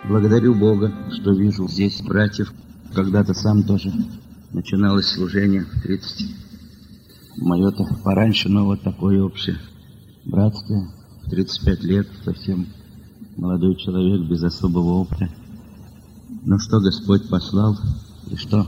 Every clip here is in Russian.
Благодарю Бога, что вижу здесь братьев. Когда-то сам тоже начиналось служение в 30. Мое-то пораньше, но вот такое общее братское. В 35 лет совсем молодой человек, без особого опыта. Но что Господь послал и что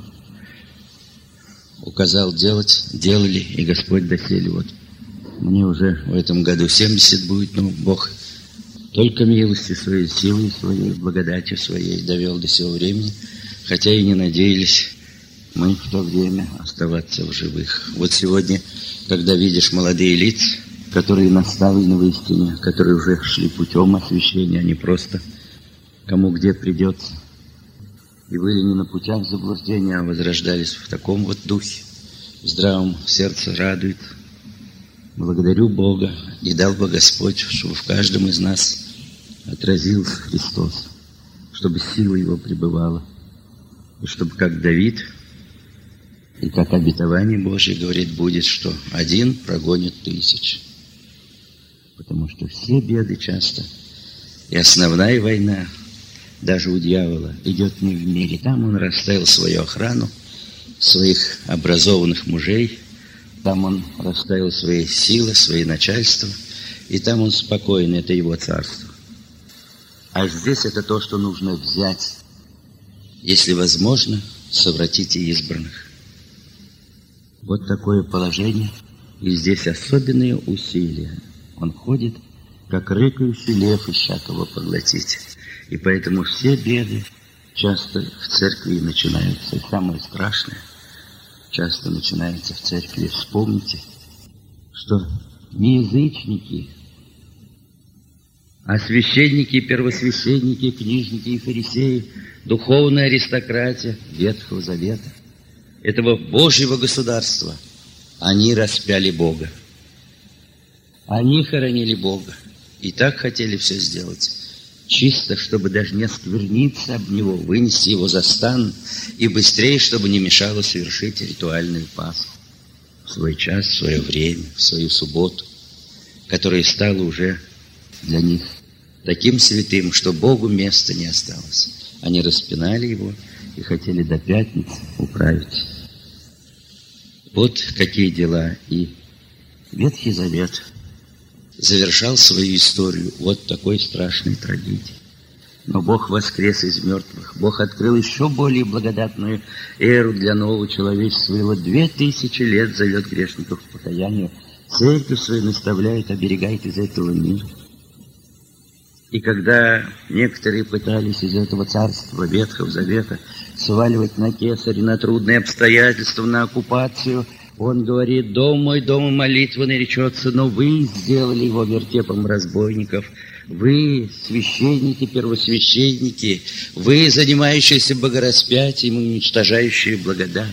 указал делать, делали, и Господь доселе. Вот мне уже в этом году 70 будет, но Бог только милостью своей, силой своей, благодатью своей довел до сего времени, хотя и не надеялись мы в то время оставаться в живых. Вот сегодня, когда видишь молодые лица, которые наставлены в истине, которые уже шли путем освящения, а не просто кому где придется, и были не на путях заблуждения, а возрождались в таком вот духе, в здравом сердце радует. Благодарю Бога, и дал бы Господь, чтобы в каждом из нас отразился Христос, чтобы сила Его пребывала, и чтобы, как Давид, и как обетование Божье говорит, будет, что один прогонит 1000. Потому что все беды часто, и основная война, даже у дьявола, идет не в мире. Там он расставил свою охрану, своих образованных мужей, там он расставил свои силы, свои начальства, и там он спокоен, это его царство. А здесь это то, что нужно взять, если возможно, совратите избранных. Вот такое положение, и здесь особенные усилия. Он ходит, как рыкающий лев, ища кого поглотить. И поэтому все беды часто в церкви начинаются. И самое страшное часто начинается в церкви. Вспомните, что не язычники, а священники, первосвященники, книжники и фарисеи, духовная аристократия Ветхого Завета, этого Божьего государства, они распяли Бога. Они хоронили Бога. И так хотели все сделать. Чисто, чтобы даже не оскверниться об Него, вынести Его за стан, и быстрее, чтобы не мешало совершить ритуальную Пасху в свой час, в свое время, в свою субботу, которая стала уже для них таким святым, что Богу места не осталось. Они распинали Его и хотели до пятницы управить. Вот какие дела. И Ветхий Завет завершал свою историю вот такой страшной трагедией. Но Бог воскрес из мертвых. Бог открыл еще более благодатную эру для нового человечества. И вот 2000 лет зовет грешников к покаянию. Церковь свою наставляет, оберегает из этого мира. И когда некоторые пытались из этого царства Ветхого Завета сваливать на кесаря, на трудные обстоятельства, на оккупацию, он говорит: «Дом мой, дом молитвы наречется, но вы сделали его вертепом разбойников. Вы, священники, первосвященники, вы, занимающиеся богораспятием и уничтожающие благодать.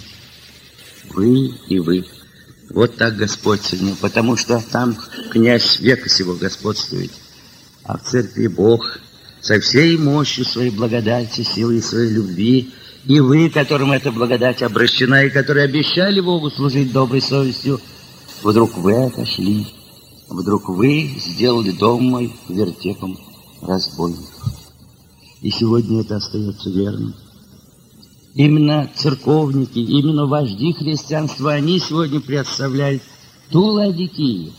Вы и вы». Вот так Господь сегодня, потому что там князь века сего господствует. А в церкви Бог со всей мощью своей благодати, силой своей любви, и вы, которым эта благодать обращена, и которые обещали Богу служить доброй совестью, вдруг вы отошли, вдруг вы сделали дом мой вертепом разбойников. И сегодня это остается верным. Именно церковники, именно вожди христианства, они сегодня представляют ту Лаодикию,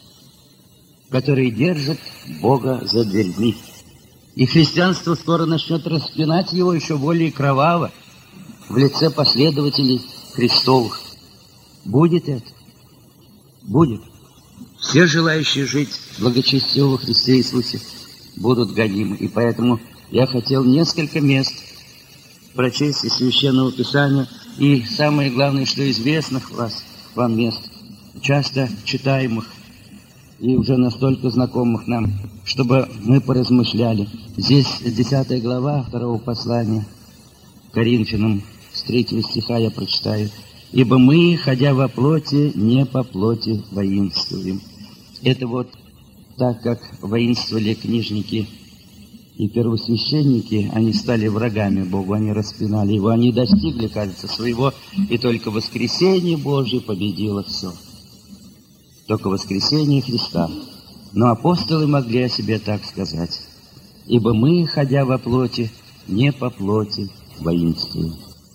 которые держат Бога за дверьми. И христианство скоро начнет распинать его еще более кроваво в лице последователей Христовых. Будет это? Будет. Все желающие жить благочестиво во Христе Иисусе будут гонимы. И поэтому я хотел несколько мест прочесть из Священного Писания. И самое главное, что известных вам мест, часто читаемых, и уже настолько знакомых нам, чтобы мы поразмышляли. Здесь 10 глава 2 послания Коринфянам, с 3 стиха я прочитаю. «Ибо мы, ходя во плоти, не по плоти воинствуем». Это вот так как воинствовали книжники и первосвященники, они стали врагами Богу, они распинали Его, они достигли, кажется, своего, и только воскресение Божье победило все. Только воскресение Христа. Но апостолы могли о себе так сказать: «Ибо мы, ходя во плоти, не по плоти воинствуем.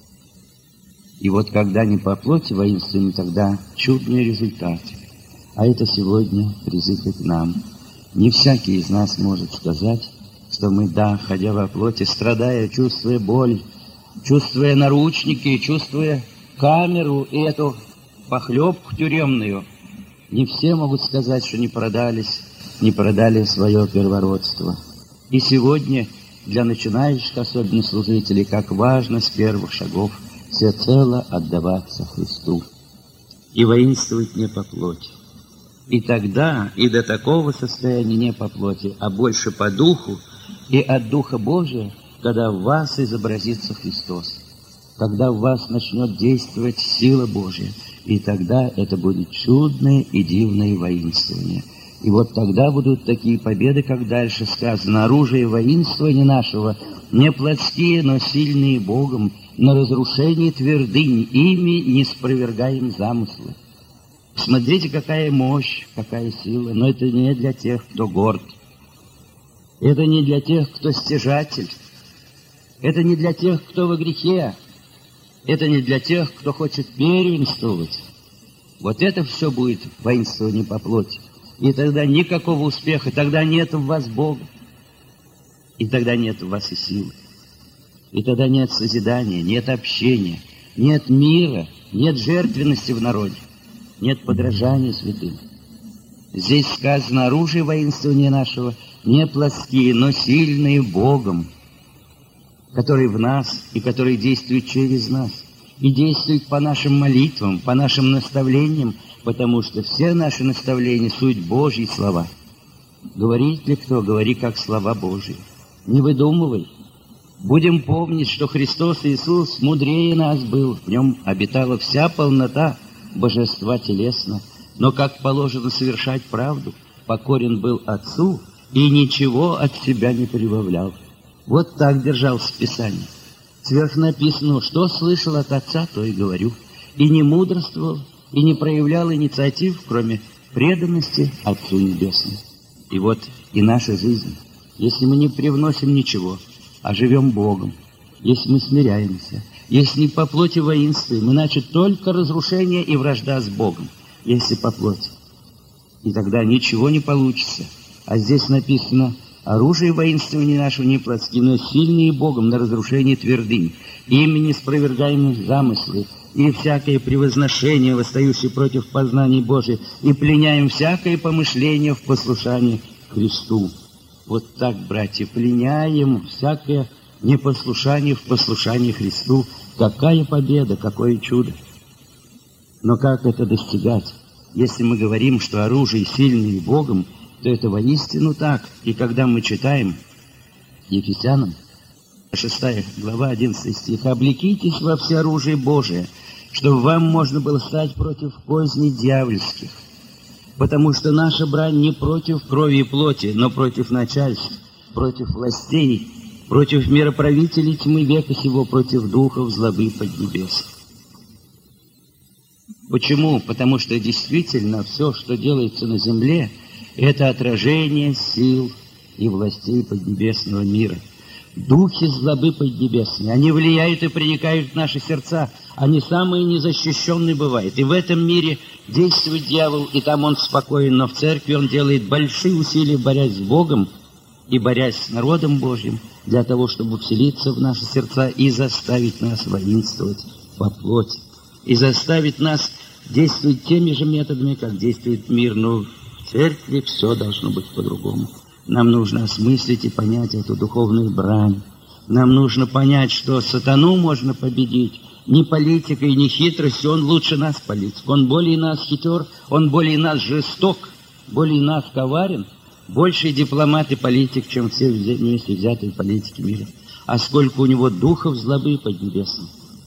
И вот когда не по плоти воинствуем, тогда чудный результат. А это сегодня призыв к нам. Не всякий из нас может сказать, что мы, да, ходя во плоти, страдая, чувствуя боль, чувствуя наручники, чувствуя камеру и эту похлебку тюремную, не все могут сказать, что не продали свое первородство. И сегодня для начинающих, особенно служителей, как важно с первых шагов всецело отдаваться Христу и воинствовать не по плоти. И тогда, и до такого состояния не по плоти, а больше по духу, и от Духа Божия, когда в вас изобразится Христос, когда в вас начнет действовать сила Божия, и тогда это будет чудное и дивное воинствование. И вот тогда будут такие победы, как дальше сказано: оружие воинствования нашего не плотские, но сильные Богом, на разрушение твердынь, ими не спровергаем замыслы. Смотрите, какая мощь, какая сила, но это не для тех, кто горд. Это не для тех, кто стяжатель. Это не для тех, кто во грехе. Это не для тех, кто хочет первенствовать. Вот это все будет воинствование по плоти. И тогда никакого успеха, тогда нет в вас Бога. И тогда нет в вас и силы. И тогда нет созидания, нет общения, нет мира, нет жертвенности в народе, нет подражания святым. Здесь сказано: оружие воинствования нашего не плотские, но сильные Богом, который в нас и который действует через нас. И действует по нашим молитвам, по нашим наставлениям, потому что все наши наставления — суть Божьи слова. Говорит ли кто? Говори как слова Божьи. Не выдумывай. Будем помнить, что Христос Иисус мудрее нас был. В нем обитала вся полнота божества телесно. Но как положено совершать правду, покорен был Отцу и ничего от себя не прибавлял. Вот так держался Писание. Сверхнаписано: что слышал от Отца, то и говорю. И не мудрствовал, и не проявлял инициатив, кроме преданности Отцу Небесному. И вот и наша жизнь. Если мы не привносим ничего, а живем Богом, если мы смиряемся, если не по плоти воинствуем, иначе только разрушение и вражда с Богом, если по плоти. И тогда ничего не получится. А здесь написано: оружие воинствования нашего не плотские, но сильные Богом на разрушение твердынь, ими неспровергаемых замыслов, и всякое превозношение, восстающее против познаний Божия, и пленяем всякое помышление в послушании Христу. Вот так, братья, пленяем всякое непослушание в послушании Христу. Какая победа, какое чудо! Но как это достигать? Если мы говорим, что оружие сильное Богом, то это воистину так. И когда мы читаем Ефесянам 6 глава 11 стих: «Облекитесь во всеоружие Божие, чтобы вам можно было стать против козней дьявольских. Потому что наша брань не против крови и плоти, но против начальств, против властей, против мироправителей тьмы века сего, против духов злобы поднебесной». Почему? Потому что действительно все, что делается на земле, это отражение сил и властей поднебесного мира. Духи злобы поднебесные, они влияют и проникают в наши сердца. Они самые незащищенные бывают. И в этом мире действует дьявол, и там он спокоен, но в церкви он делает большие усилия, борясь с Богом и борясь с народом Божьим, для того, чтобы вселиться в наши сердца и заставить нас воинствовать по плоти. И заставить нас действовать теми же методами, как действует мир. Но в церкви все должно быть по-другому. Нам нужно осмыслить и понять эту духовную брань. Нам нужно понять, что сатану можно победить не политикой, не хитростью. Он лучше нас политик. Он более нас хитер, он более нас жесток, более нас коварен, больше дипломат и политик, чем все вместе взятые политики мира. А сколько у него духов злобы поднебесной.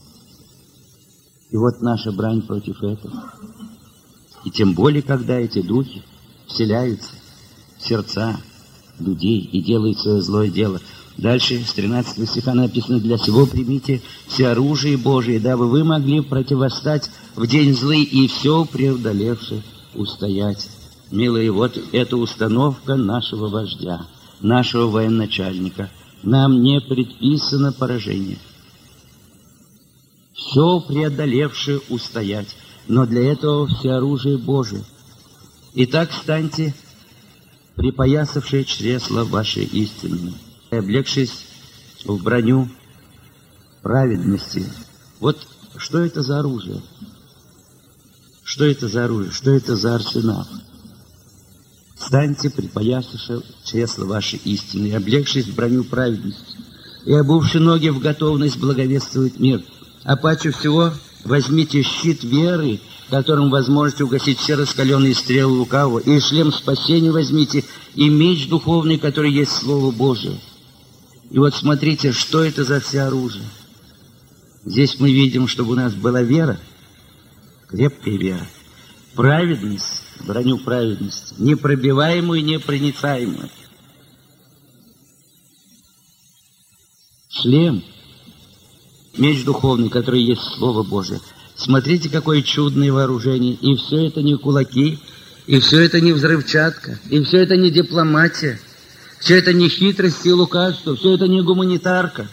И вот наша брань против этого. И тем более, когда эти духи вселяются в сердца людей и делают свое злое дело. Дальше, с 13 стиха написано: «Для сего примите все оружие Божие, дабы вы могли противостать в день злый и все преодолевши устоять». Милые, вот это установка нашего вождя, нашего военачальника, нам не предписано поражение. Все преодолевшее устоять, но для этого всеоружие Божие. Итак, станьте, припоясавшие чресла ваши истинные, и облегшись в броню праведности. Вот что это за оружие? Что это за оружие? Что это за арсенал? Станьте, припоясавшие чресла ваши истинные, и облегшись в броню праведности, и обувши ноги в готовность благовествовать мир. А паче всего возьмите щит веры, которым вы сможете угасить все раскаленные стрелы лукавого, и шлем спасения возьмите, и меч духовный, который есть Слово Божие. И вот смотрите, что это за все оружие. Здесь мы видим, чтобы у нас была вера, крепкая вера, праведность, броню праведности, непробиваемую и непроницаемую. Шлем, меч духовный, который есть Слово Божие. Смотрите, какое чудное вооружение. И все это не кулаки, и все это не взрывчатка, и все это не дипломатия, все это не хитрость и лукавство, все это не гуманитарка,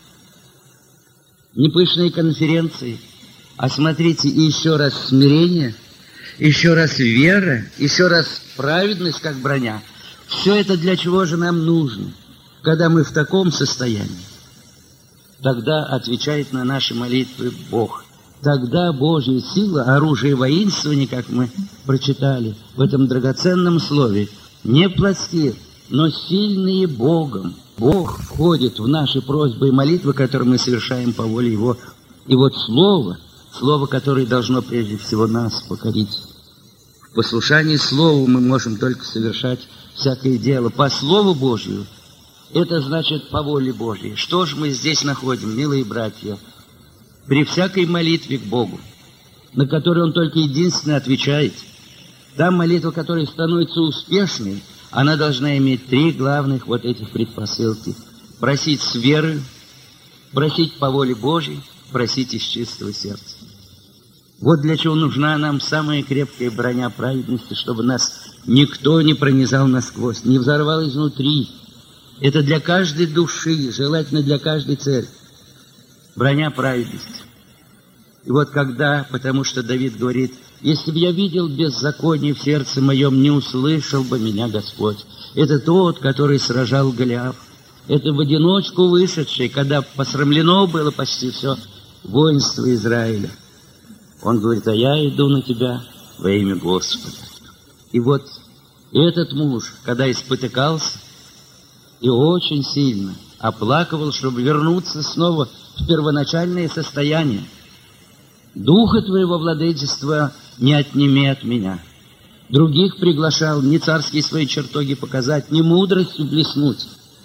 не пышные конференции. А смотрите, и еще раз смирение, еще раз вера, еще раз праведность, как броня. Все это для чего же нам нужно, когда мы в таком состоянии? Тогда отвечает на наши молитвы Бог. Тогда Божья сила, оружие воинствования, как мы прочитали в этом драгоценном слове, не плотские, но сильные Богом. Бог входит в наши просьбы и молитвы, которые мы совершаем по воле Его. И вот Слово, которое должно прежде всего нас покорить. В послушании Слову мы можем только совершать всякое дело. По Слову Божию, это значит по воле Божьей. Что же мы здесь находим, милые братья? При всякой молитве к Богу, на которую Он только единственно отвечает, та молитва, которая становится успешной, она должна иметь три главных вот этих предпосылки. Просить с верой, просить по воле Божьей, просить из чистого сердца. Вот для чего нужна нам самая крепкая броня праведности, чтобы нас никто не пронизал насквозь, не взорвал изнутри. Это для каждой души, желательно для каждой церкви. Броня праведности. И вот когда, потому что Давид говорит, если бы я видел беззаконие в сердце моем, не услышал бы меня Господь. Это тот, который сражал Голиафа. Это в одиночку вышедший, когда посрамлено было почти все воинство Израиля. Он говорит, а я иду на тебя во имя Господа. И вот этот муж, когда испотыкался и очень сильно оплакивал, чтобы вернуться снова в первоначальное состояние. Духа твоего владычества не отними от меня. Других приглашал не царские свои чертоги показать, не мудростью блеснуть,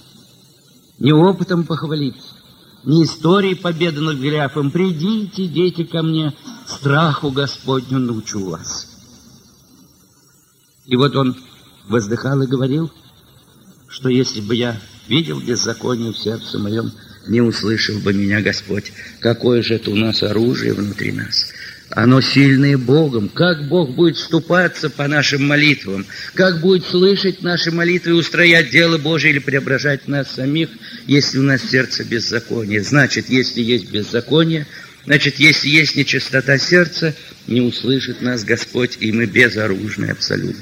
не опытом похвалиться, не историей победы над Голиафом. Придите, дети, ко мне, страху Господню научу вас. И вот он воздыхал и говорил, что если бы я видел беззаконие в сердце моем, не услышал бы меня Господь. Какое же это у нас оружие внутри нас? Оно сильное Богом. Как Бог будет вступаться по нашим молитвам? Как будет слышать наши молитвы и устроять дело Божие или преображать нас самих, если у нас в сердце беззаконие? Значит, если есть беззаконие, значит, если есть нечистота сердца, не услышит нас Господь, и мы безоружны абсолютно.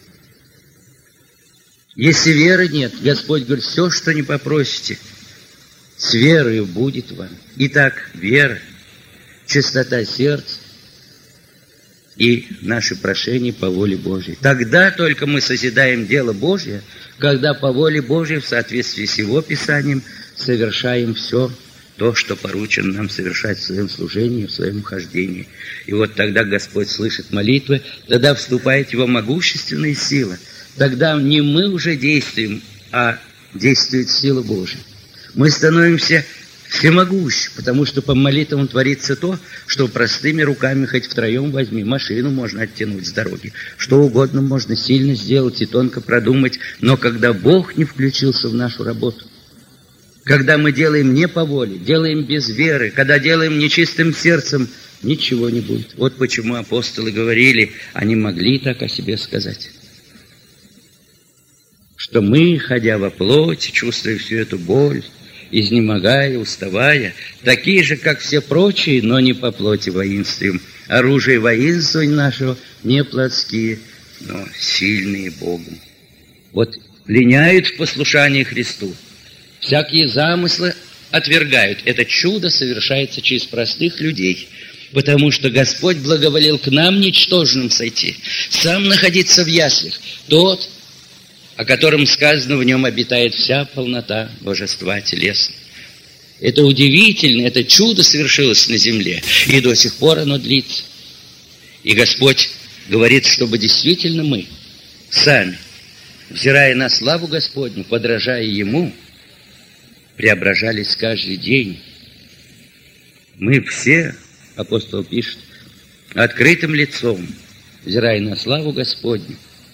Если веры нет, Господь говорит, все, что не попросите, с верою будет вам. Итак, вера, чистота сердца и наши прошения по воле Божьей. Тогда только мы созидаем дело Божье, когда по воле Божьей в соответствии с Его Писанием совершаем все то, что поручено нам совершать в своем служении, в своем хождении. И вот тогда Господь слышит молитвы, тогда вступает Его могущественная сила. Тогда не мы уже действуем, а действует сила Божья. Мы становимся всемогущи, потому что по молитвам творится то, что простыми руками хоть втроем возьми. Машину можно оттянуть с дороги. Что угодно можно сильно сделать и тонко продумать. Но когда Бог не включился в нашу работу, когда мы делаем не по воле, делаем без веры, когда делаем нечистым сердцем, ничего не будет. Вот почему апостолы говорили, они могли так о себе сказать. что мы, ходя во плоти, чувствуя всю эту боль, изнемогая, уставая, такие же, как все прочие, но не по плоти воинствуем. Оружие воинствования нашего не плотские, но сильные Богом. Вот линяют в послушании Христу, всякие замыслы отвергают. Это чудо совершается через простых людей, потому что Господь благоволил к нам, ничтожным, сойти, сам находиться в яслях, тот, о котором сказано, в нем обитает вся полнота божества телесного. Это удивительно, это чудо совершилось на земле, и до сих пор оно длится. И Господь говорит, чтобы действительно мы сами, взирая на славу Господню, подражая Ему, преображались каждый день. Мы все, апостол пишет, открытым лицом, взирая на славу Господню,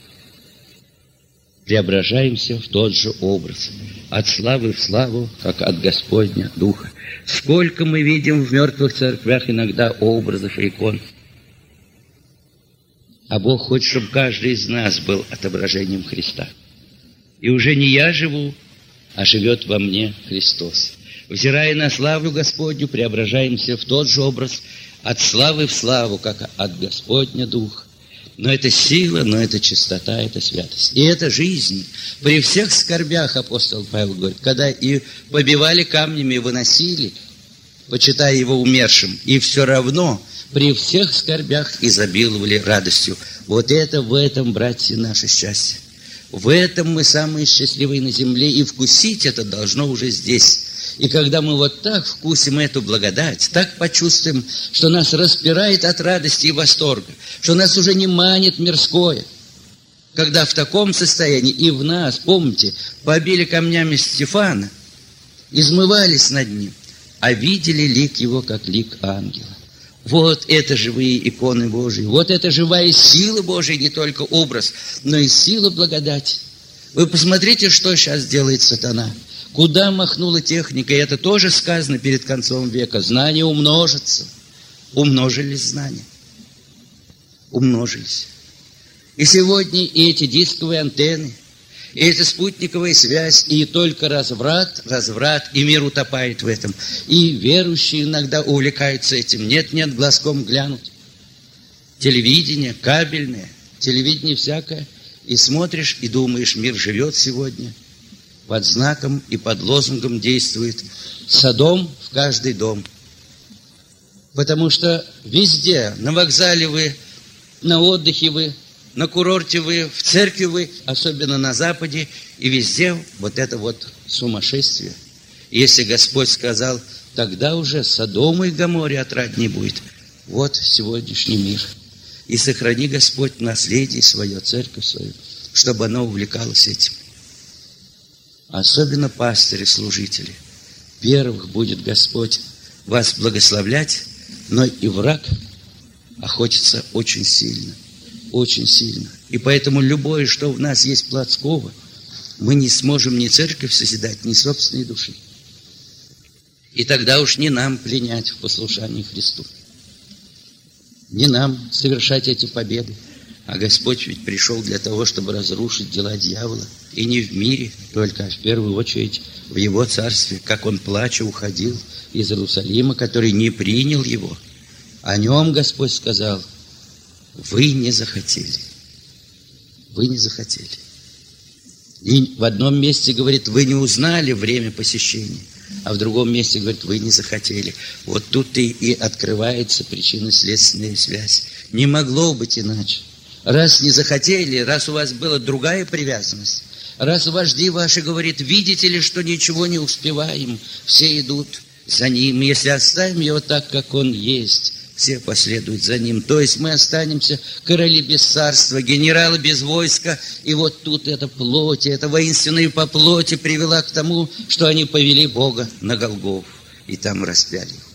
преображаемся в тот же образ, от славы в славу, как от Господня Духа. Сколько мы видим в мертвых церквях иногда образов и икон. А Бог хочет, чтобы каждый из нас был отображением Христа. И уже не я живу, а живет во мне Христос. Взирая на славу Господню, преображаемся в тот же образ, от славы в славу, как от Господня Духа. Но это сила, но это чистота, это святость. И это жизнь. При всех скорбях, апостол Павел говорит, когда и побивали камнями, выносили, почитая его умершим, и все равно при всех скорбях изобиловали радостью. Вот это в этом, братья, наше счастье. В этом мы самые счастливые на земле, и вкусить это должно уже здесь. И когда мы вот так вкусим эту благодать, так почувствуем, что нас распирает от радости и восторга, что нас уже не манит мирское, когда в таком состоянии и в нас, помните, побили камнями Стефана, измывались над ним, а видели лик его, как лик ангела. Вот это живые иконы Божьи, вот это живая сила Божья, не только образ, но и сила благодати. Вы посмотрите, что сейчас делает сатана. Куда махнула техника, и это тоже сказано перед концом века. Знания умножатся. Умножились знания. Умножились. И сегодня и эти дисковые антенны, и эта спутниковая связь, и только разврат, и мир утопает в этом. И верующие иногда увлекаются этим. Нет, глазком глянуть. Телевидение, кабельное, телевидение всякое. И смотришь, и думаешь, мир живет сегодня. Под знаком и под лозунгом действует Содом в каждый дом. Потому что везде, на вокзале вы, на отдыхе вы, на курорте вы, в церкви вы, особенно на Западе, и везде вот это вот сумасшествие. Если Господь сказал, тогда уже Содому и Гоморе отрадней будет. Вот сегодняшний мир. И сохрани, Господь, наследие свое, церковь свою, чтобы она увлекалась этим. Особенно пастыри, служители. Первых будет Господь вас благословлять, но и враг охотится очень сильно, очень сильно. И поэтому любое, что в нас есть плотского, мы не сможем ни церковь созидать, ни собственной души. И тогда уж не нам пленять в послушании Христу. Не нам совершать эти победы. А Господь ведь пришел для того, чтобы разрушить дела дьявола. И не в мире только, а в первую очередь в Его царстве, как Он плача уходил из Иерусалима, который не принял Его. О Нем Господь сказал, вы не захотели. Вы не захотели. И в одном месте говорит, вы не узнали время посещения, а в другом месте говорит, вы не захотели. Вот тут и открывается причинно-следственная связь. Не могло быть иначе. Раз не захотели, раз у вас была другая привязанность, раз вожди ваши говорят, видите ли, что ничего не успеваем, все идут за Ним. Если оставим Его так, как Он есть, все последуют за Ним. То есть мы останемся короли без царства, генералы без войска. И вот тут эта плоть, эта воинственная по плоти привела к тому, что они повели Бога на Голгофу и там распяли Его.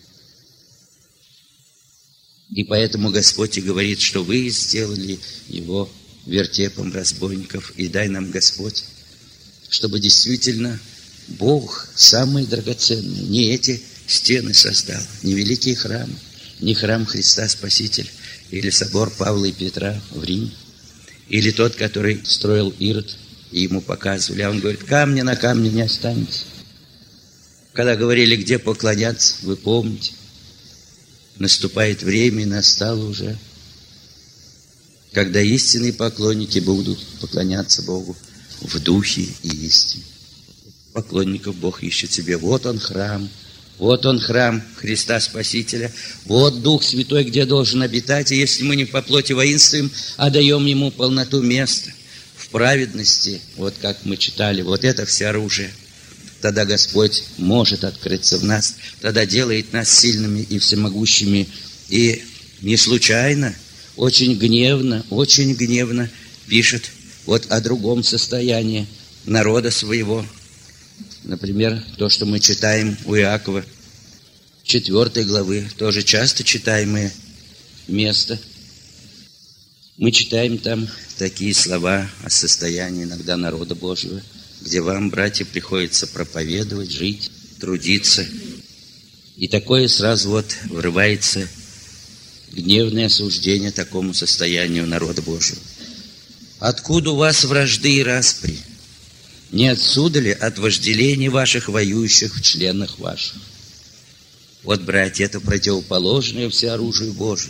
И поэтому Господь и говорит, что вы сделали Его вертепом разбойников. И дай нам, Господь, чтобы действительно Бог самый драгоценный не эти стены создал, не великие храмы, не храм Христа Спасителя, или собор Павла и Петра в Риме, или тот, который строил Ирод И ему показывали, а он говорит, камня на камне не останется. Когда говорили, где поклоняться, вы помните, наступает время, и настало уже, когда истинные поклонники будут поклоняться Богу в духе и истине. Поклонников Бог ищет себе. Вот он храм Христа Спасителя, вот Дух Святой, где должен обитать, и если мы не по плоти воинствуем, а даем Ему полноту места в праведности, вот как мы читали, вот это все оружие, тогда Господь может открыться в нас, тогда делает нас сильными и всемогущими, и не случайно, очень гневно пишет вот о другом состоянии народа своего. Например, то, что мы читаем у Иакова, 4 главы, тоже часто читаемое место. Мы читаем там такие слова о состоянии иногда народа Божьего, где вам, братья, приходится проповедовать, жить, трудиться. И такое сразу вот врывается гневное осуждение такому состоянию народа Божьего. Откуда у вас вражды и распри? Не отсюда ли от вожделений ваших, воюющих в членах ваших? Вот, братья, это противоположное всеоружию Божию.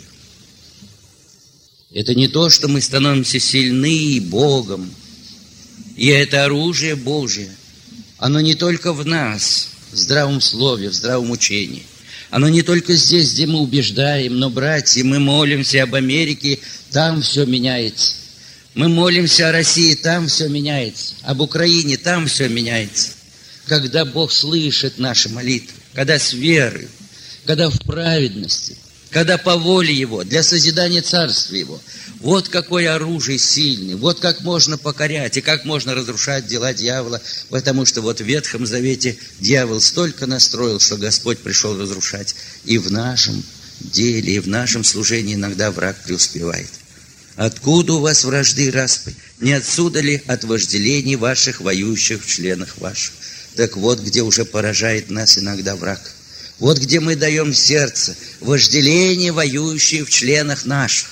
Это не то, что мы становимся сильны Богом. И это оружие Божие. Оно не только в нас, в здравом слове, в здравом учении. Оно не только здесь, где мы убеждаем, но, братья, мы молимся об Америке, там все меняется. Мы молимся о России, там все меняется. Об Украине, там все меняется. Когда Бог слышит наши молитвы, когда с верой, когда в праведности, когда по воле Его, для созидания Царства Его. Вот какое оружие сильное, вот как можно покорять и как можно разрушать дела дьявола, потому что вот в Ветхом Завете дьявол столько настроил, что Господь пришел разрушать. И в нашем деле, и в нашем служении иногда враг преуспевает. Откуда у вас вражды и распри? Не отсюда ли от вожделений ваших, воюющих в членах ваших? Так вот, где уже поражает нас иногда враг. Вот где мы даем сердце, вожделения, воюющие в членах наших,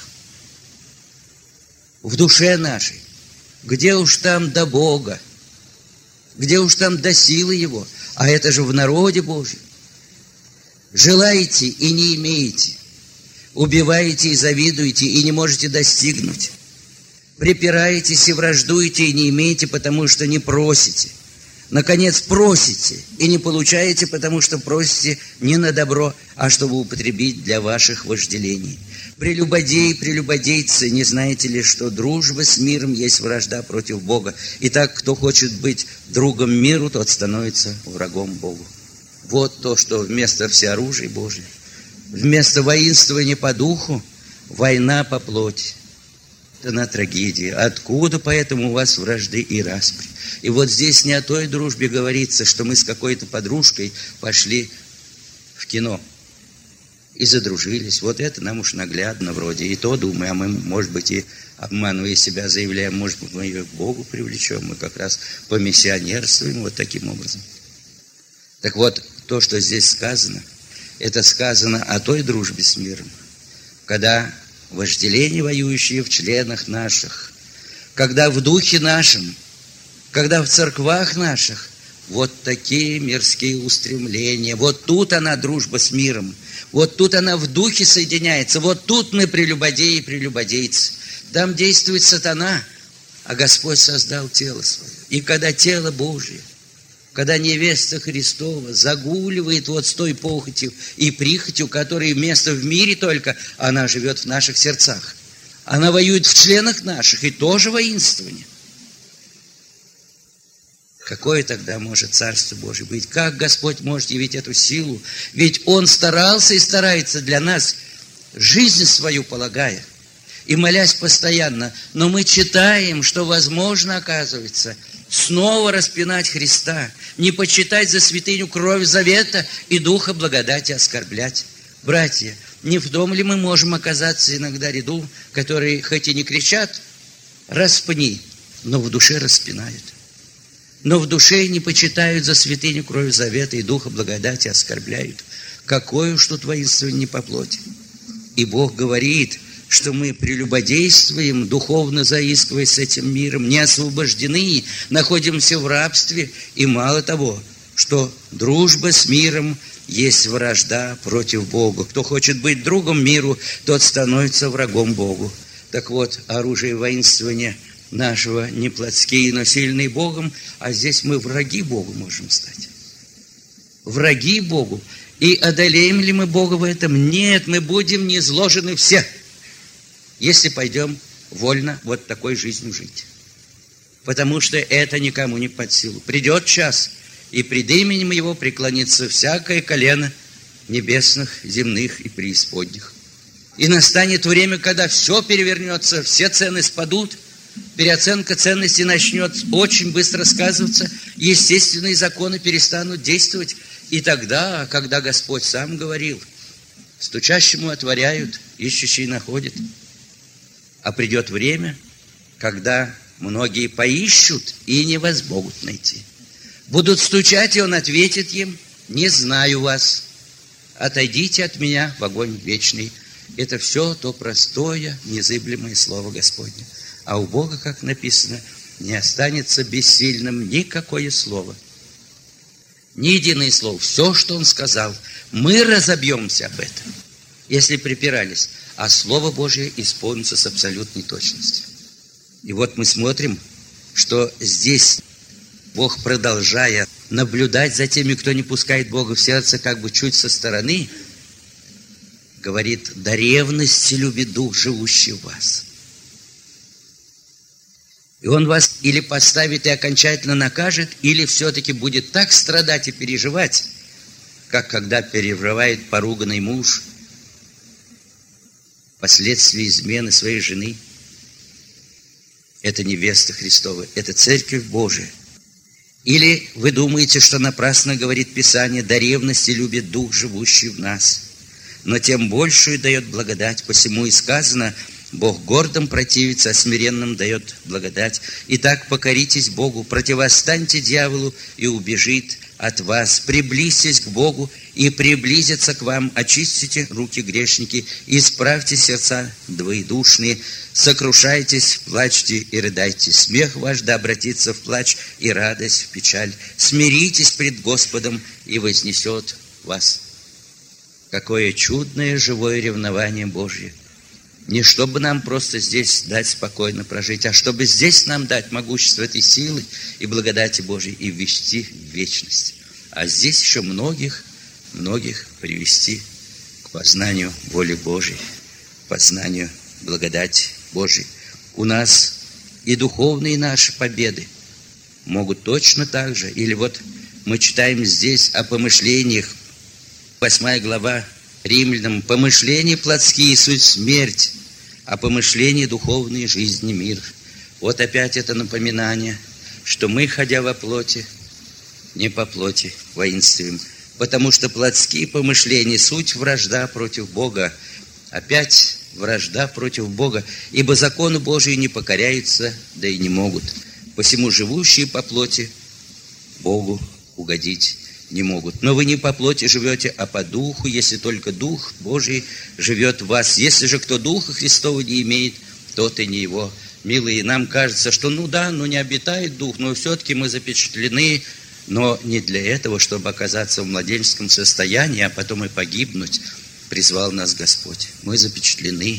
в душе нашей. Где уж там до Бога, где уж там до силы Его, а это же в народе Божьем. Желаете и не имеете, убиваете и завидуете и не можете достигнуть, припираетесь и враждуете и не имеете, потому что не просите. Наконец, просите и не получаете, потому что просите не на добро, а чтобы употребить для ваших вожделений. Прелюбодеи, прелюбодейцы, не знаете ли, что дружба с миром есть вражда против Бога? Итак, кто хочет быть другом миру, тот становится врагом Богу. Вот то, что вместо всеоружия Божия, вместо воинствования по духу, война по плоти. Это на трагедии. Откуда поэтому у вас вражды и распри? И вот здесь не о той дружбе говорится, что мы с какой-то подружкой пошли в кино и задружились. Вот это нам уж наглядно вроде. И то думаю, а мы, может быть, и обманывая себя, заявляем, может быть, мы ее к Богу привлечем, мы как раз помиссионерствуем вот таким образом. Так вот, то, что здесь сказано, это сказано о той дружбе с миром, когда вожделения, воюющие в членах наших, когда в духе нашем, когда в церквах наших, вот такие мирские устремления, вот тут она дружба с миром, вот тут она в духе соединяется, вот тут мы прелюбодеи и прелюбодейцы. Там действует сатана, а Господь создал тело свое. И когда тело Божие, когда невеста Христова загуливает вот с той похотью и прихотью, которая место в мире только, она живет в наших сердцах. Она воюет в членах наших, и тоже воинствование. Какое тогда может Царство Божие быть? Как Господь может явить эту силу? Ведь Он старался и старается для нас, жизнь свою полагая, и молясь постоянно. Но мы читаем, что возможно, оказывается, снова распинать Христа, не почитать за святыню кровь завета и духа благодати оскорблять. Братья, не в том ли мы можем оказаться иногда ряду, которые хоть и не кричат «распни», но в душе распинают. Но в душе не почитают за святыню кровь завета и духа благодати оскорбляют. Какое уж тут воинство не по плоти. И Бог говорит, что мы прелюбодействуем, духовно заискивая с этим миром, не освобождены, находимся в рабстве, и мало того, что дружба с миром есть вражда против Бога. Кто хочет быть другом миру, тот становится врагом Богу. Так вот, оружие воинствования нашего не плотские, но сильные Богом, а здесь мы враги Богу можем стать. Враги Богу. И одолеем ли мы Бога в этом? Нет, мы будем низвержены все, если пойдем вольно вот такой жизнью жить. Потому что это никому не под силу. Придет час, и пред именем Его преклонится всякое колено небесных, земных и преисподних. И настанет время, когда все перевернется, все цены спадут, переоценка ценностей начнет очень быстро сказываться, естественные законы перестанут действовать. И тогда, когда Господь сам говорил, стучащему отворяют, ищущий находит. А придет время, когда многие поищут и не возмогут найти. Будут стучать, и Он ответит им: не знаю вас, отойдите от меня в огонь вечный. Это все то простое, незыблемое слово Господне. А у Бога, как написано, не останется бессильным никакое слово. Ни единое слово. Все, что Он сказал, мы разобьемся об этом, если припирались. А Слово Божие исполнится с абсолютной точностью. И вот мы смотрим, что здесь Бог, продолжая наблюдать за теми, кто не пускает Бога в сердце, как бы чуть со стороны, говорит: до ревности любит Дух, живущий в вас. И Он вас или поставит и окончательно накажет, или все-таки будет так страдать и переживать, как когда переживает поруганный муж последствия измены своей жены. Это невеста Христова, это Церковь Божия. Или вы думаете, что напрасно говорит Писание: до ревности любит Дух, живущий в нас, но тем большую дает благодать. Посему и сказано: Бог гордым противится, а смиренным дает благодать. Итак, покоритесь Богу, противостаньте дьяволу, и убежит от вас. Приблизьтесь к Богу, и приблизится к вам. Очистите руки, грешники, исправьте сердца двоедушные. Сокрушайтесь, плачьте и рыдайте. Смех ваш да обратится в плач, и радость в печаль. Смиритесь пред Господом, и вознесет вас. Какое чудное живое ревнование Божье! Не чтобы нам просто здесь дать спокойно прожить, а чтобы здесь нам дать могущество этой силы и благодати Божьей и ввести в вечность. А здесь еще многих привести к познанию воли Божьей, к познанию благодати Божьей. У нас и духовные наши победы могут точно так же. Или вот мы читаем здесь о помышлениях, 8 глава Римлянам: помышления плотские суть смерть, а помышления духовные жизнь и мир. Вот опять это напоминание, что мы, ходя во плоти, не по плоти воинствуем, потому что плотские помышления суть вражда против Бога. Опять вражда против Бога, ибо закону Божию не покоряются, да и не могут. Посему живущие по плоти Богу угодить не могут. Но вы не по плоти живете, а по духу, если только Дух Божий живет в вас. Если же кто Духа Христова не имеет, тот и не его. Милые, нам кажется, что не обитает Дух, но все-таки мы запечатлены, но не для этого, чтобы оказаться в младенческом состоянии, а потом и погибнуть, призвал нас Господь. Мы запечатлены.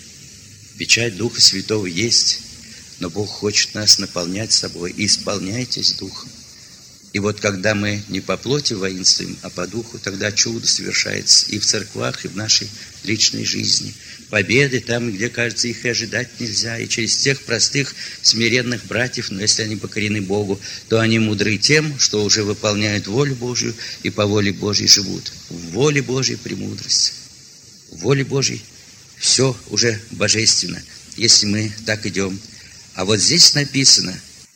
Печать Духа Святого есть, но Бог хочет нас наполнять собой. И исполняйтесь Духом. И вот когда мы не по плоти воинствуем, а по духу, тогда чудо совершается и в церквах, и в нашей личной жизни. Победы там, где, кажется, их и ожидать нельзя. И через тех простых, смиренных братьев, но если они покорены Богу, то они мудры тем, что уже выполняют волю Божию и по воле Божьей живут. В воле Божьей премудрость. В воле Божьей все уже божественно, если мы так идем. А вот здесь написано,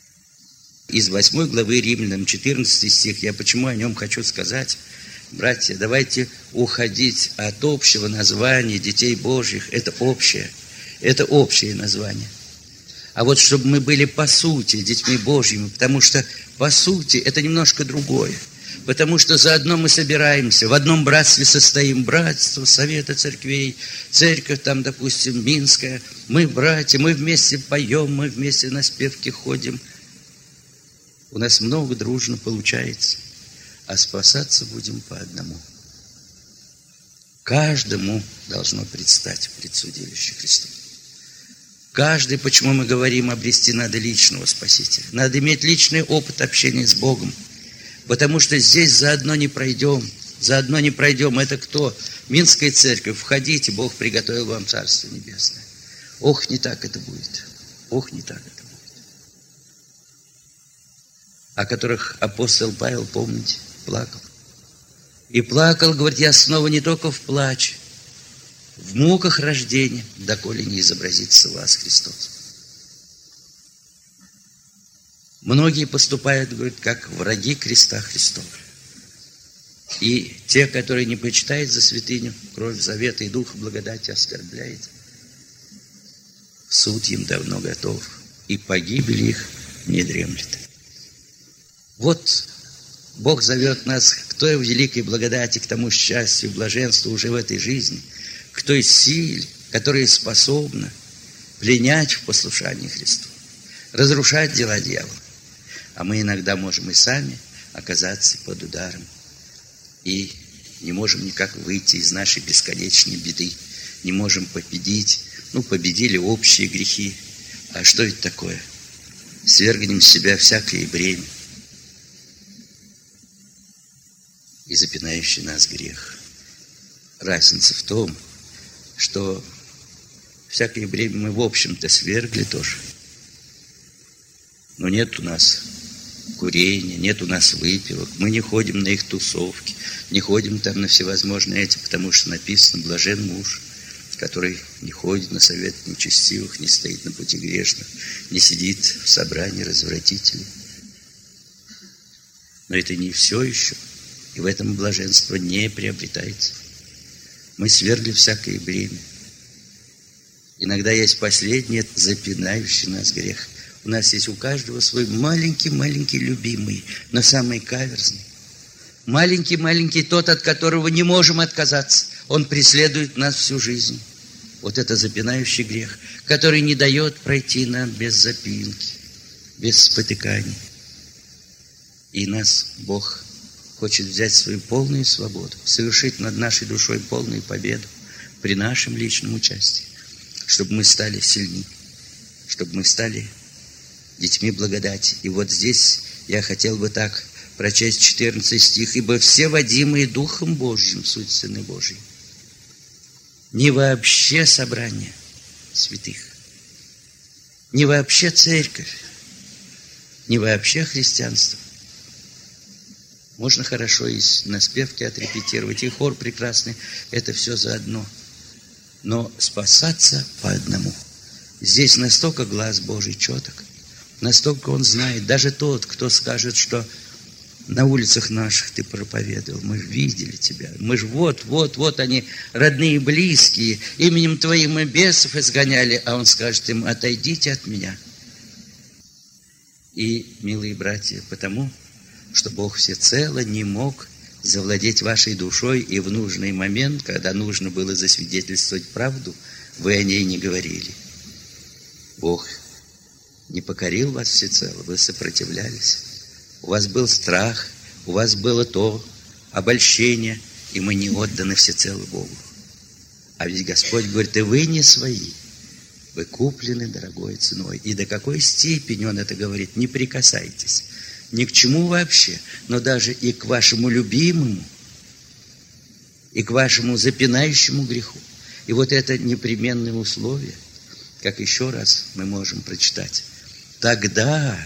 из 8 главы Римлянам, 14 стих, я почему о нем хочу сказать. Братья, давайте уходить от общего названия детей Божьих. Это общее название. А вот чтобы мы были по сути детьми Божьими, потому что по сути это немножко другое. Потому что заодно мы собираемся, в одном братстве состоим, братство, совета церквей, церковь там, допустим, Минская. Мы братья, мы вместе поем, мы вместе на спевки ходим. У нас много дружно получается, а спасаться будем по одному. Каждому должно предстать предсудилище Христова. Каждый, почему мы говорим, обрести надо личного Спасителя. Надо иметь личный опыт общения с Богом. Потому что здесь заодно не пройдем. Заодно не пройдем. Это кто? Минская церковь. Входите, Бог приготовил вам Царство Небесное. Ох, не так это будет. Ох, не так это будет. О которых апостол Павел, помните, плакал. И плакал, говорит, я снова не только в плаче, в муках рождения, доколе не изобразится вас Христос. Многие поступают, говорит, как враги креста Христова. И те, которые не почитают за святыню, кровь завета и духа благодати оскорбляет, суд им давно готов, и погибель их не дремлет. Вот Бог зовет нас к той великой благодати, к тому счастью, блаженству уже в этой жизни, к той силе, которая способна пленять в послушании Христу, разрушать дела дьявола. А мы иногда можем и сами оказаться под ударом и не можем никак выйти из нашей бесконечной беды, не можем победить. Победили общие грехи. А что это такое? Свергнем с себя всякое бремя и запинающий нас грех. Разница в том, что всякое бремя мы в общем-то свергли тоже. Но нет у нас курения, нет у нас выпивок, мы не ходим на их тусовки, не ходим там на всевозможные эти, потому что написано «блажен муж, который не ходит на совет нечестивых, не стоит на пути грешных, не сидит в собрании развратителей». Но это не все еще, и в этом блаженство не приобретается. Мы свергли всякое бремя. Иногда есть последний, запинающий нас грех. У нас есть у каждого свой маленький-маленький любимый, но самый каверзный. Маленький-маленький тот, от которого не можем отказаться. Он преследует нас всю жизнь. Вот это запинающий грех, который не дает пройти нам без запинки, без спотыканий. И нас Бог хочет взять свою полную свободу, совершить над нашей душой полную победу при нашем личном участии, чтобы мы стали сильны, чтобы мы стали детьми благодати. И вот здесь я хотел бы так прочесть 14 стих. «Ибо все водимые Духом Божьим, суть Сыны Божьи». Не вообще собрание святых, не вообще церковь, не вообще христианство. Можно хорошо и на спевке отрепетировать, и хор прекрасный, это все заодно. Но спасаться по одному. Здесь настолько глаз Божий четок, настолько Он знает. Даже тот, кто скажет, что на улицах наших ты проповедовал, мы же видели тебя, мы же вот они, родные, близкие, именем Твоим мы бесов изгоняли, а он скажет им: отойдите от меня. И, милые братья, потому что Бог всецело не мог завладеть вашей душой, и в нужный момент, когда нужно было засвидетельствовать правду, вы о ней не говорили. Бог не покорил вас всецело, вы сопротивлялись. У вас был страх, у вас было то обольщение, и мы не отданы всецело Богу. А ведь Господь говорит: и вы не свои, вы куплены дорогой ценой. И до какой степени Он это говорит? Не прикасайтесь ни к чему вообще, но даже и к вашему любимому, и к вашему запинающему греху. И вот это непременное условие, как еще раз мы можем прочитать. Тогда,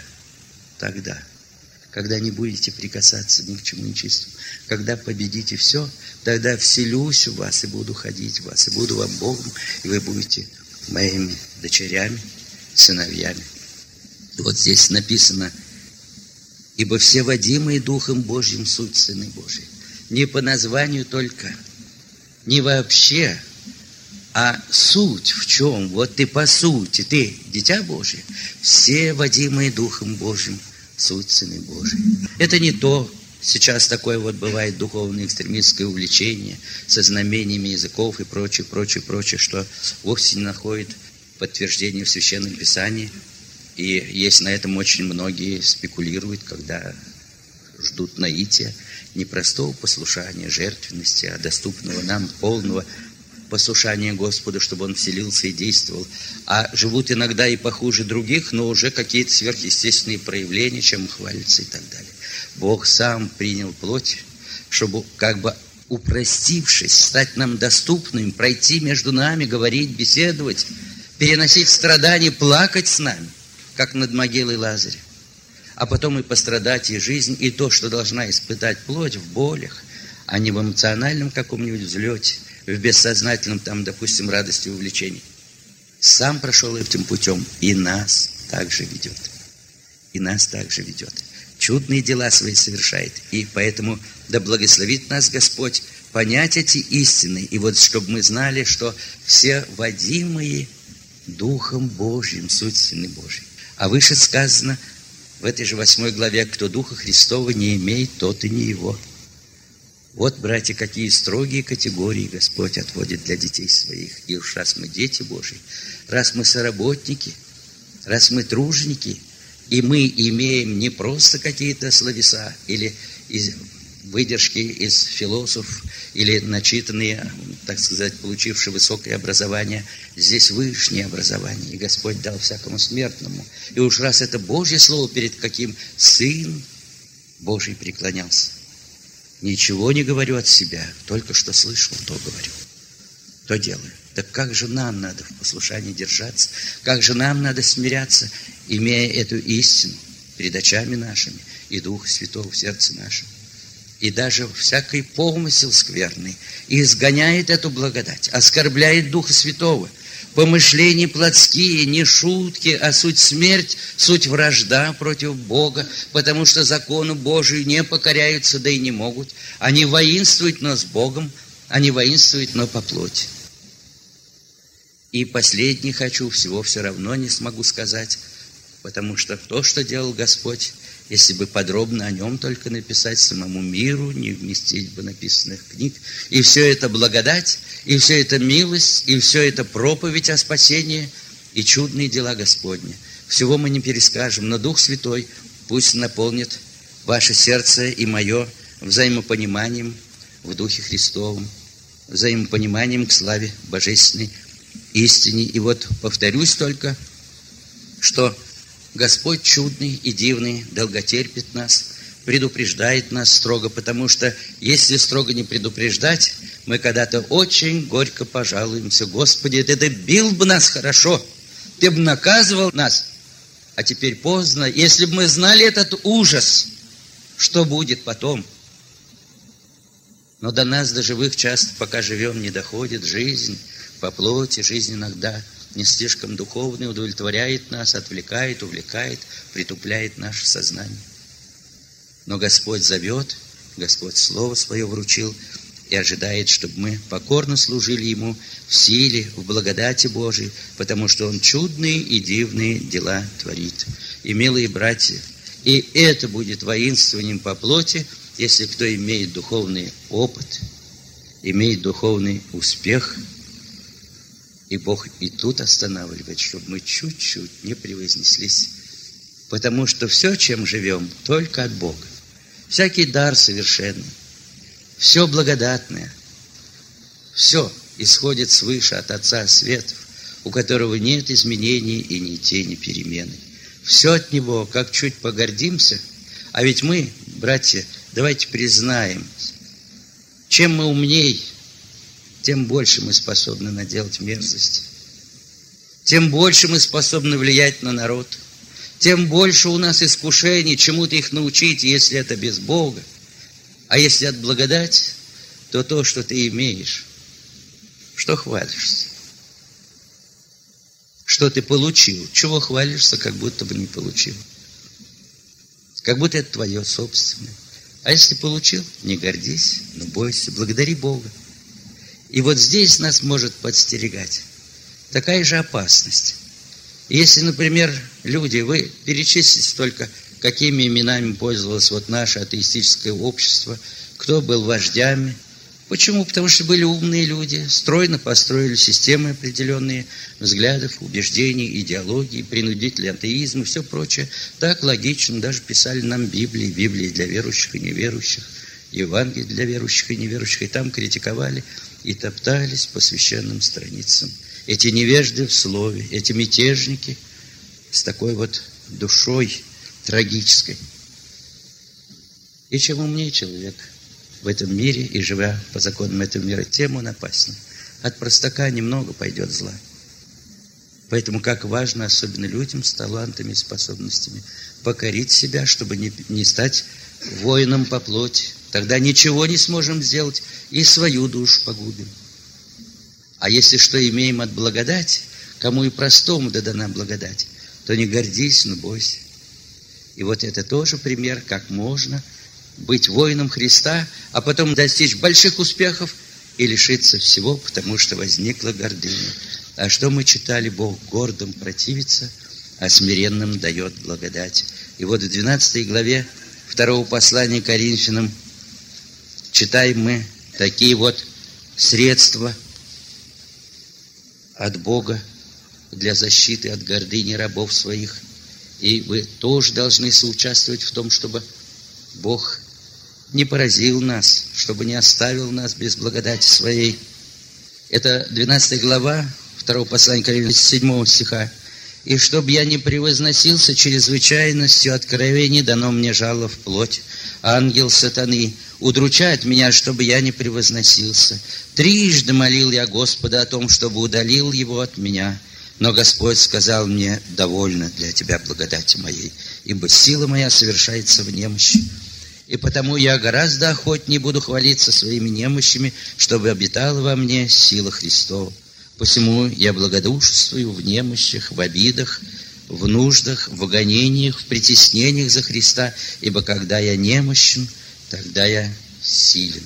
когда не будете прикасаться ни к чему нечистому, когда победите все, тогда вселюсь в вас и буду ходить в вас, и буду вам Богом, и вы будете моими дочерями, сыновьями. И вот здесь написано: ибо все водимые Духом Божьим суть Сыны Божьи. Не по названию только, не вообще, а суть в чем? Вот ты по сути, ты дитя Божье. Все водимые Духом Божьим суть Сыны Божьи. Это не то, Сейчас такое вот бывает духовное экстремистское увлечение со знамениями языков и прочее, что вовсе не находит подтверждения в Священном Писании. И есть на этом очень многие спекулируют, когда ждут наития, не простого послушания, жертвенности, а доступного нам полного послушания Господу, чтобы Он вселился и действовал. А живут иногда и похуже других, но уже какие-то сверхъестественные проявления, чем хвалятся и так далее. Бог сам принял плоть, чтобы как бы упростившись, стать нам доступным, пройти между нами, говорить, беседовать, переносить страдания, плакать с нами, как над могилой Лазаря. А потом и пострадать, и жизнь, и то, что должна испытать плоть в болях, а не в эмоциональном каком-нибудь взлете, в бессознательном, там, допустим, радости и увлечении. Сам прошел этим путем, и нас также ведет. И нас также ведет. Чудные дела свои совершает. И поэтому да благословит нас Господь понять эти истины. И вот чтобы мы знали, что все водимые Духом Божьим, суть Сыны Божьи. А выше сказано в этой же 8 главе, кто Духа Христова не имеет, тот и не его. Вот, братья, какие строгие категории Господь отводит для детей своих. И уж раз мы дети Божьи, раз мы соработники, раз мы труженики, и мы имеем не просто какие-то словеса или выдержки из философов, или начитанные, так сказать, получившие высокое образование. Здесь высшее образование, и Господь дал всякому смертному. И уж раз это Божье Слово, перед каким Сын Божий преклонялся. Ничего не говорю от себя, только что слышал, то говорю, то делаю. Так как же нам надо в послушании держаться, как же нам надо смиряться, имея эту истину перед очами нашими и Духа Святого в сердце нашем. И даже всякий помысел скверный изгоняет эту благодать, оскорбляет Духа Святого. Помышления плотские, не шутки, а суть смерть, суть вражда против Бога, потому что закону Божию не покоряются, да и не могут. Они воинствуют, но с Богом, они воинствуют, но по плоти. И последний хочу, всего все равно не смогу сказать, потому что то, что делал Господь, если бы подробно о нем только написать, самому миру не вместить бы написанных книг. И все это благодать, и все это милость, и все это проповедь о спасении, и чудные дела Господни. Всего мы не перескажем, но Дух Святой пусть наполнит ваше сердце и мое взаимопониманием в Духе Христовом, взаимопониманием к славе божественной истине. И вот повторюсь только, что Господь чудный и дивный, долготерпит нас, предупреждает нас строго, потому что если строго не предупреждать, мы когда-то очень горько пожалуемся. Господи, ты бил бы нас хорошо, ты бы наказывал нас, а теперь поздно. Если бы мы знали этот ужас, что будет потом? Но до нас, до живых, часто, пока живем, не доходит жизнь по плоти, жизнь иногда не слишком духовный, удовлетворяет нас, отвлекает, увлекает, притупляет наше сознание. Но Господь зовет, Господь Слово Свое вручил и ожидает, чтобы мы покорно служили Ему в силе, в благодати Божией, потому что Он чудные и дивные дела творит. И, милые братья, и это будет воинствованием по плоти, если кто имеет духовный опыт, имеет духовный успех. И Бог и тут останавливает, чтобы мы чуть-чуть не превознеслись. Потому что все, чем живем, только от Бога. Всякий дар совершенный, все благодатное, все исходит свыше от Отца Светов, у которого нет изменений и ни тени перемены. Все от Него, как чуть погордимся. А ведь мы, братья, давайте признаем, чем мы умней, тем больше мы способны наделать мерзости. Тем больше мы способны влиять на народ. Тем больше у нас искушений, чему-то их научить, если это без Бога. А если от благодати, то то, что ты имеешь, что хвалишься? Что ты получил? Чего хвалишься, как будто бы не получил? Как будто это твое собственное. А если получил, не гордись, но бойся, благодари Бога. И вот здесь нас может подстерегать такая же опасность. Если, например, люди, вы перечислите только какими именами пользовалось вот наше атеистическое общество, кто был вождями. Почему? Потому что были умные люди, стройно построили системы определенные взглядов, убеждений, идеологий, принудительный атеизм и все прочее. Так логично, даже писали нам Библии для верующих и неверующих, Евангелие для верующих и неверующих, и там критиковали и топтались по священным страницам. Эти невежды в слове, эти мятежники с такой вот душой трагической. И чем умнее человек в этом мире и живя по законам этого мира, тем он опасен. От простака немного пойдет зла. Поэтому как важно, особенно людям с талантами и способностями, покорить себя, чтобы не стать воином по плоти. Тогда ничего не сможем сделать и свою душу погубим. А если что имеем от благодати, кому и простому дана благодать, то не гордись, но бойся. И вот это тоже пример, как можно быть воином Христа, а потом достичь больших успехов и лишиться всего, потому что возникла гордыня. А что мы читали? Бог гордым противится, а смиренным дает благодать. И вот в 12 главе 2 послания к Коринфянам читаем мы такие вот средства от Бога для защиты от гордыни рабов своих. И вы тоже должны соучаствовать в том, чтобы Бог не поразил нас, чтобы не оставил нас без благодати своей. Это 12 глава 2 послания к Коринфянам, 7 стиха. «И чтобы я не превозносился чрезвычайностью откровений, дано мне жало в плоть. Ангел сатаны удручает меня, чтобы я не превозносился. Трижды молил я Господа о том, чтобы удалил его от меня. Но Господь сказал мне: довольно для тебя благодати моей, ибо сила моя совершается в немощи. И потому я гораздо охотнее буду хвалиться своими немощами, чтобы обитала во мне сила Христова. Посему я благодушествую в немощах, в обидах, в нуждах, в гонениях, в притеснениях за Христа, ибо когда я немощен, тогда я силен».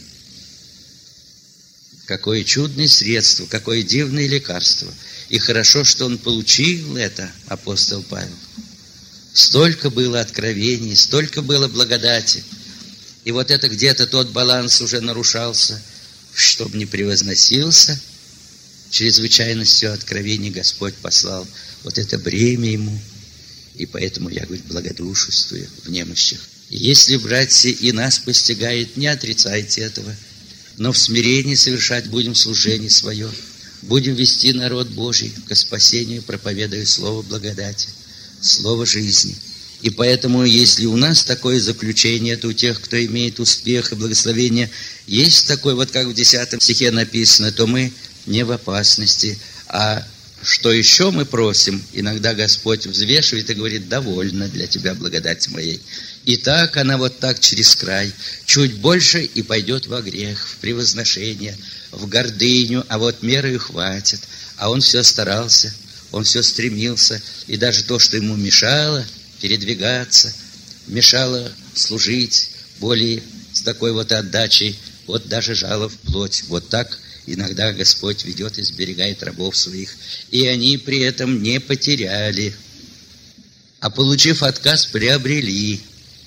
Какое чудное средство, какое дивное лекарство. И хорошо, что он получил это, апостол Павел. Столько было откровений, столько было благодати. И вот это где-то тот баланс уже нарушался, чтобы не превозносился. Чрезвычайностью откровений Господь послал вот это бремя ему. И поэтому я, говорю, благодушествую в немощах. И если, братья, и нас постигает, не отрицайте этого, но в смирении совершать будем служение свое. Будем вести народ Божий ко спасению, проповедуя слово благодати, слово жизни. И поэтому, если у нас такое заключение, то у тех, кто имеет успех и благословение, есть такое, вот как в 10 стихе написано, то мы не в опасности. А что еще мы просим? Иногда Господь взвешивает и говорит: довольно для тебя благодати моей. И так она вот так через край, чуть больше и пойдет во грех, в превозношение, в гордыню, а вот мерою хватит. А он все старался, он все стремился, и даже то, что ему мешало передвигаться, мешало служить более с такой вот отдачей, вот даже жало в плоть. Вот так иногда Господь ведет и сберегает рабов своих. И они при этом не потеряли, а получив отказ, приобрели.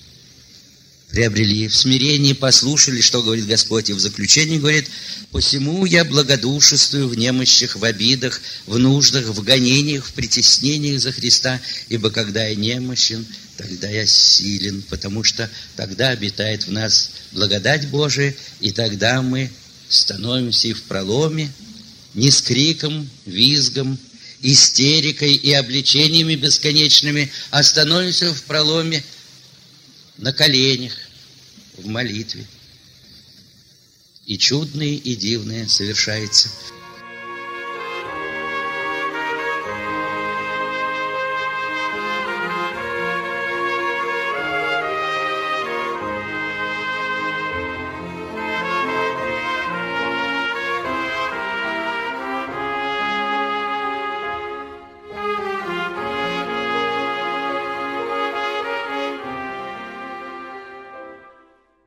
В смирении послушали, что говорит Господь, и в заключении говорит: посему я благодушествую в немощах, в обидах, в нуждах, в гонениях, в притеснениях за Христа, ибо когда я немощен, тогда я силен, потому что тогда обитает в нас благодать Божия, и тогда мы становимся и в проломе, не с криком, визгом, истерикой и обличениями бесконечными, а становимся в проломе на коленях, в молитве. И чудное, и дивное совершается.